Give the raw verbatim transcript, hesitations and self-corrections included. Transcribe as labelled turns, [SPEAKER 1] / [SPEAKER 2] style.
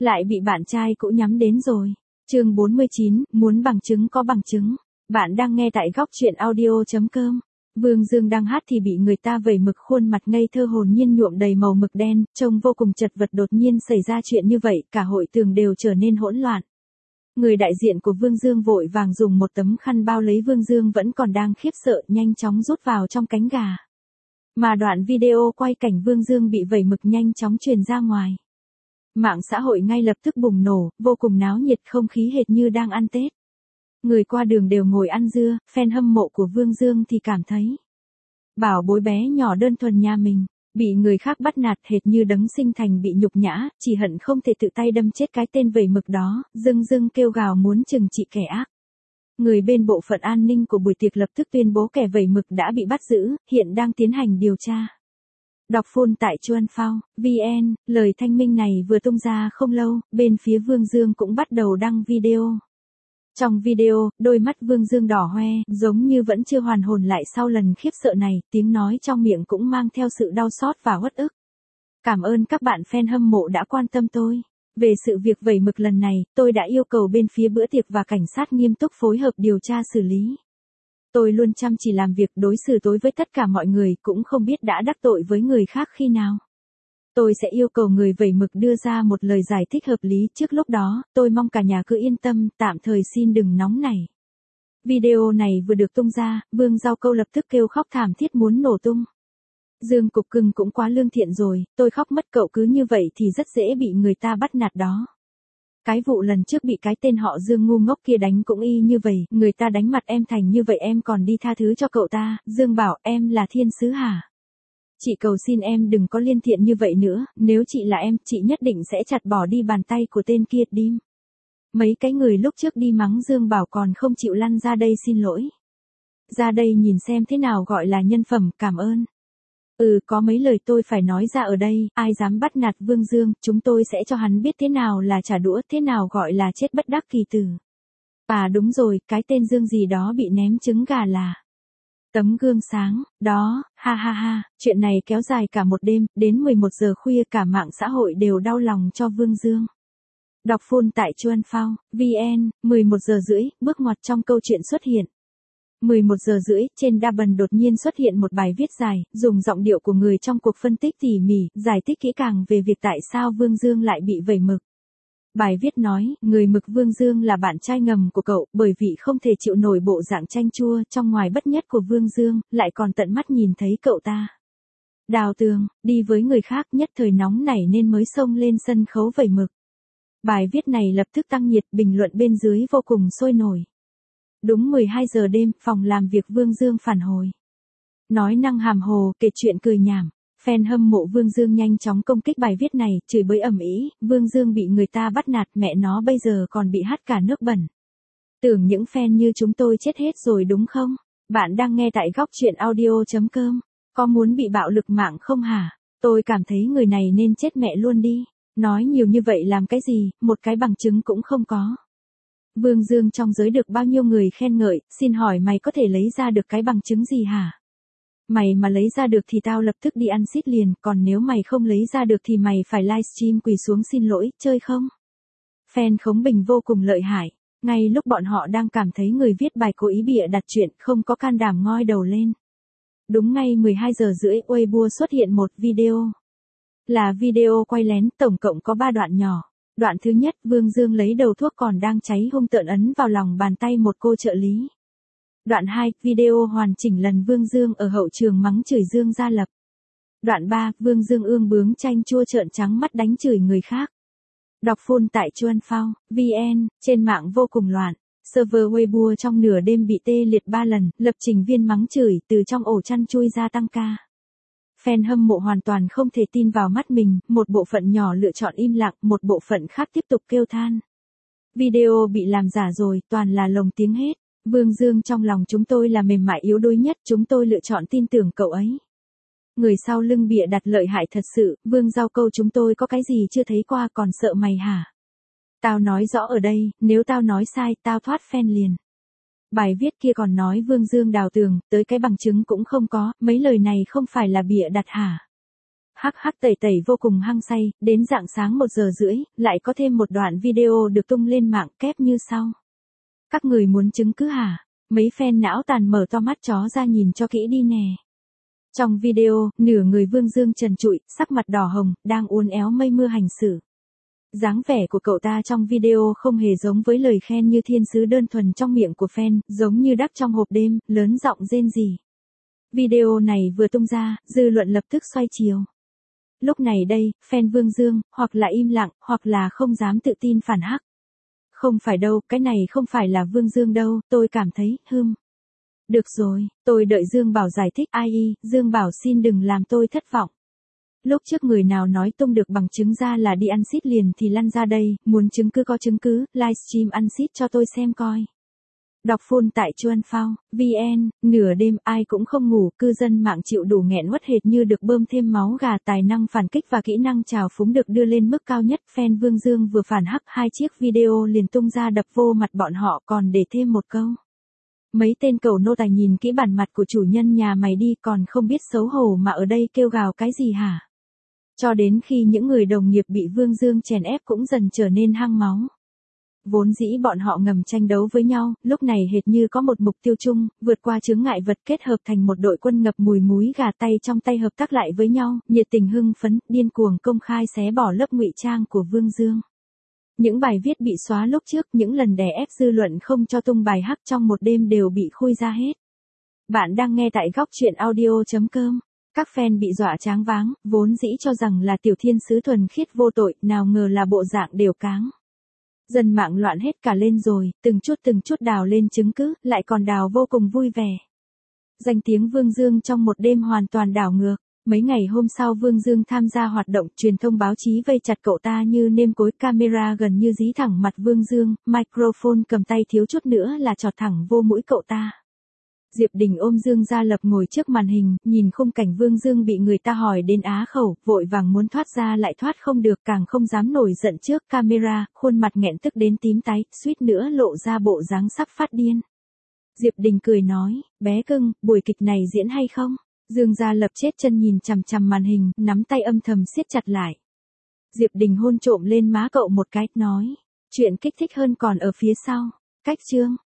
[SPEAKER 1] Lại bị bạn trai cũ nhắm đến rồi. Chương bốn mươi chín, muốn bằng chứng có bằng chứng. Bạn đang nghe tại góc truyện audio chấm com. Vương Dương đang hát thì bị người ta vẩy mực, khuôn mặt ngây thơ hồn nhiên nhuộm đầy màu mực đen, trông vô cùng chật vật. Đột nhiên xảy ra chuyện như vậy, cả hội trường đều trở nên hỗn loạn. Người đại diện của Vương Dương vội vàng dùng một tấm khăn bao lấy Vương Dương vẫn còn đang khiếp sợ, nhanh chóng rút vào trong cánh gà. Mà đoạn video quay cảnh Vương Dương bị vẩy mực nhanh chóng truyền ra ngoài. Mạng xã hội ngay lập tức bùng nổ, vô cùng náo nhiệt, không khí hệt như đang ăn Tết. Người qua đường đều ngồi ăn dưa, fan hâm mộ của Vương Dương thì cảm thấy bảo bối bé nhỏ đơn thuần nhà mình, bị người khác bắt nạt hệt như đấng sinh thành bị nhục nhã, chỉ hận không thể tự tay đâm chết cái tên vẩy mực đó, dưng dưng kêu gào muốn trừng trị kẻ ác. Người bên bộ phận an ninh của buổi tiệc lập tức tuyên bố kẻ vẩy mực đã bị bắt giữ, hiện đang tiến hành điều tra. Đọc full tại chuan phao chấm vn, lời thanh minh này vừa tung ra không lâu, bên phía Vương Dương cũng bắt đầu đăng video. Trong video, đôi mắt Vương Dương đỏ hoe, giống như vẫn chưa hoàn hồn lại sau lần khiếp sợ này, tiếng nói trong miệng cũng mang theo sự đau xót và uất ức. Cảm ơn các bạn fan hâm mộ đã quan tâm tôi. Về sự việc vẩy mực lần này, tôi đã yêu cầu bên phía bữa tiệc và cảnh sát nghiêm túc phối hợp điều tra xử lý. Tôi luôn chăm chỉ làm việc, đối xử tối với tất cả mọi người, cũng không biết đã đắc tội với người khác khi nào. Tôi sẽ yêu cầu người vẩy mực đưa ra một lời giải thích hợp lý, trước lúc đó, tôi mong cả nhà cứ yên tâm, tạm thời xin đừng nóng nảy. Video này vừa được tung ra, Vương Giao Câu lập tức kêu khóc thảm thiết muốn nổ tung. Dương Cục Cưng cũng quá lương thiện rồi, tôi khóc mất cậu cứ như vậy thì rất dễ bị người ta bắt nạt đó. Cái vụ lần trước bị cái tên họ Dương ngu ngốc kia đánh cũng y như vậy, người ta đánh mặt em thành như vậy em còn đi tha thứ cho cậu ta. Dương bảo em là thiên sứ hả? Chị cầu xin em đừng có liên thiện như vậy nữa, nếu chị là em, chị nhất định sẽ chặt bỏ đi bàn tay của tên kia đi. Mấy cái người lúc trước đi mắng Dương Bảo còn không chịu lăn ra đây xin lỗi. Ra đây nhìn xem thế nào gọi là nhân phẩm, cảm ơn. Ừ, có mấy lời tôi phải nói ra ở đây, ai dám bắt nạt Vương Dương, chúng tôi sẽ cho hắn biết thế nào là trả đũa, thế nào gọi là chết bất đắc kỳ tử. À đúng rồi, cái tên Dương gì đó bị ném trứng gà là tấm gương sáng, đó, ha ha ha, chuyện này kéo dài cả một đêm, đến mười một giờ khuya cả mạng xã hội đều đau lòng cho Vương Dương. Đọc full tại chuan phao chấm vn, mười một giờ rưỡi, bước ngoặt trong câu chuyện xuất hiện. mười một giờ rưỡi, trên Double đột nhiên xuất hiện một bài viết dài, dùng giọng điệu của người trong cuộc phân tích tỉ mỉ, giải thích kỹ càng về việc tại sao Vương Dương lại bị vẩy mực. Bài viết nói, người mực Vương Dương là bạn trai ngầm của cậu, bởi vì không thể chịu nổi bộ dạng chanh chua trong ngoài bất nhất của Vương Dương, lại còn tận mắt nhìn thấy cậu ta đào tường, đi với người khác, nhất thời nóng nảy nên mới xông lên sân khấu vẩy mực. Bài viết này lập tức tăng nhiệt, bình luận bên dưới vô cùng sôi nổi. Đúng mười hai giờ đêm, phòng làm việc Vương Dương phản hồi. Nói năng hàm hồ, kể chuyện cười nhảm. Fan hâm mộ Vương Dương nhanh chóng công kích bài viết này, chửi bới ầm ĩ, Vương Dương bị người ta bắt nạt, mẹ nó bây giờ còn bị hắt cả nước bẩn. Tưởng những fan như chúng tôi chết hết rồi đúng không? Bạn đang nghe tại góc truyện audio chấm com. Có muốn bị bạo lực mạng không hả? Tôi cảm thấy người này nên chết mẹ luôn đi. Nói nhiều như vậy làm cái gì, một cái bằng chứng cũng không có. Vương Dương trong giới được bao nhiêu người khen ngợi, xin hỏi mày có thể lấy ra được cái bằng chứng gì hả? Mày mà lấy ra được thì tao lập tức đi ăn xít liền, còn nếu mày không lấy ra được thì mày phải livestream quỳ xuống xin lỗi, chơi không? Fan khống bình vô cùng lợi hại. Ngay lúc bọn họ đang cảm thấy người viết bài cố ý bịa đặt chuyện, không có can đảm ngoi đầu lên. Đúng ngay mười hai giờ rưỡi, Weibo xuất hiện một video. Là video quay lén, tổng cộng có ba đoạn nhỏ. Đoạn thứ nhất, Vương Dương lấy đầu thuốc còn đang cháy hung tợn ấn vào lòng bàn tay một cô trợ lý. Đoạn hai, video hoàn chỉnh lần Vương Dương ở hậu trường mắng chửi Dương Gia Lập. Đoạn ba, Vương Dương ương bướng chanh chua trợn trắng mắt đánh chửi người khác. Đọc full tại chuan phao chấm vn, trên mạng vô cùng loạn. Server Weibo trong nửa đêm bị tê liệt ba lần, lập trình viên mắng chửi từ trong ổ chăn chui ra tăng ca. Fan hâm mộ hoàn toàn không thể tin vào mắt mình, một bộ phận nhỏ lựa chọn im lặng, một bộ phận khác tiếp tục kêu than. Video bị làm giả rồi, toàn là lồng tiếng hết. Vương Dương trong lòng chúng tôi là mềm mại yếu đuối nhất, chúng tôi lựa chọn tin tưởng cậu ấy. Người sau lưng bịa đặt lợi hại thật sự, Vương Giao Câu chúng tôi có cái gì chưa thấy qua còn sợ mày hả? Tao nói rõ ở đây, nếu tao nói sai, tao thoát fan liền. Bài viết kia còn nói Vương Dương đào tường, tới cái bằng chứng cũng không có, mấy lời này không phải là bịa đặt hả? Hắc hắc tẩy tẩy vô cùng hăng say, đến rạng sáng một giờ rưỡi, lại có thêm một đoạn video được tung lên mạng kép như sau. Các người muốn chứng cứ hả? Mấy fan não tàn mở to mắt chó ra nhìn cho kỹ đi nè. Trong video, nửa người Vương Dương trần trụi, sắc mặt đỏ hồng, đang uốn éo mây mưa hành xử. Dáng vẻ của cậu ta trong video không hề giống với lời khen như thiên sứ đơn thuần trong miệng của fan, giống như đắc trong hộp đêm, lớn giọng rên rỉ. Video này vừa tung ra, dư luận lập tức xoay chiều. Lúc này đây, fan Vương Dương, hoặc là im lặng, hoặc là không dám tự tin phản hắc. Không phải đâu, cái này không phải là Vương Dương đâu, tôi cảm thấy, hưm. Được rồi, tôi đợi Dương Bảo giải thích, ai y, Dương Bảo xin đừng làm tôi thất vọng. Lúc trước người nào nói tung được bằng chứng ra là đi ăn xít liền thì lăn ra đây, muốn chứng cứ có chứng cứ, livestream ăn xít cho tôi xem coi. Đọc full tại Chuan Phao, vn, nửa đêm ai cũng không ngủ, cư dân mạng chịu đủ nghẹn uất hệt như được bơm thêm máu gà, tài năng phản kích và kỹ năng trào phúng được đưa lên mức cao nhất. Fan Vương Dương vừa phản hắc hai chiếc video liền tung ra đập vô mặt bọn họ còn để thêm một câu. Mấy tên cầu nô tài nhìn kỹ bản mặt của chủ nhân nhà mày đi còn không biết xấu hổ mà ở đây kêu gào cái gì hả? Cho đến khi những người đồng nghiệp bị Vương Dương chèn ép cũng dần trở nên hăng máu. Vốn dĩ bọn họ ngầm tranh đấu với nhau, lúc này hệt như có một mục tiêu chung, vượt qua chướng ngại vật kết hợp thành một đội quân ngập mùi múi gà tay trong tay hợp tác lại với nhau, nhiệt tình hưng phấn, điên cuồng công khai xé bỏ lớp ngụy trang của Vương Dương. Những bài viết bị xóa lúc trước, những lần đè ép dư luận không cho tung bài hắc trong một đêm đều bị khui ra hết. Bạn đang nghe tại góc truyện audio chấm com. Các fan bị dọa choáng váng, vốn dĩ cho rằng là tiểu thiên sứ thuần khiết vô tội, nào ngờ là bộ dạng đều cáng. Dân mạng loạn hết cả lên rồi, từng chút từng chút đào lên chứng cứ, lại còn đào vô cùng vui vẻ. Danh tiếng Vương Dương trong một đêm hoàn toàn đảo ngược. Mấy ngày hôm sau Vương Dương tham gia hoạt động, truyền thông báo chí vây chặt cậu ta như nêm cối, camera gần như dí thẳng mặt Vương Dương, microphone cầm tay thiếu chút nữa là chọt thẳng vô mũi cậu ta. Diệp Đình ôm Dương Gia Lập ngồi trước màn hình, nhìn khung cảnh Vương Dương bị người ta hỏi đến á khẩu, vội vàng muốn thoát ra lại thoát không được, càng không dám nổi giận trước camera, khuôn mặt nghẹn tức đến tím tái, suýt nữa lộ ra bộ dáng sắp phát điên. Diệp Đình cười nói, bé cưng, buổi kịch này diễn hay không? Dương Gia Lập chết chân nhìn chằm chằm màn hình, nắm tay âm thầm siết chặt lại. Diệp Đình hôn trộm lên má cậu một cái, nói, chuyện kích thích hơn còn ở phía sau. Cách chương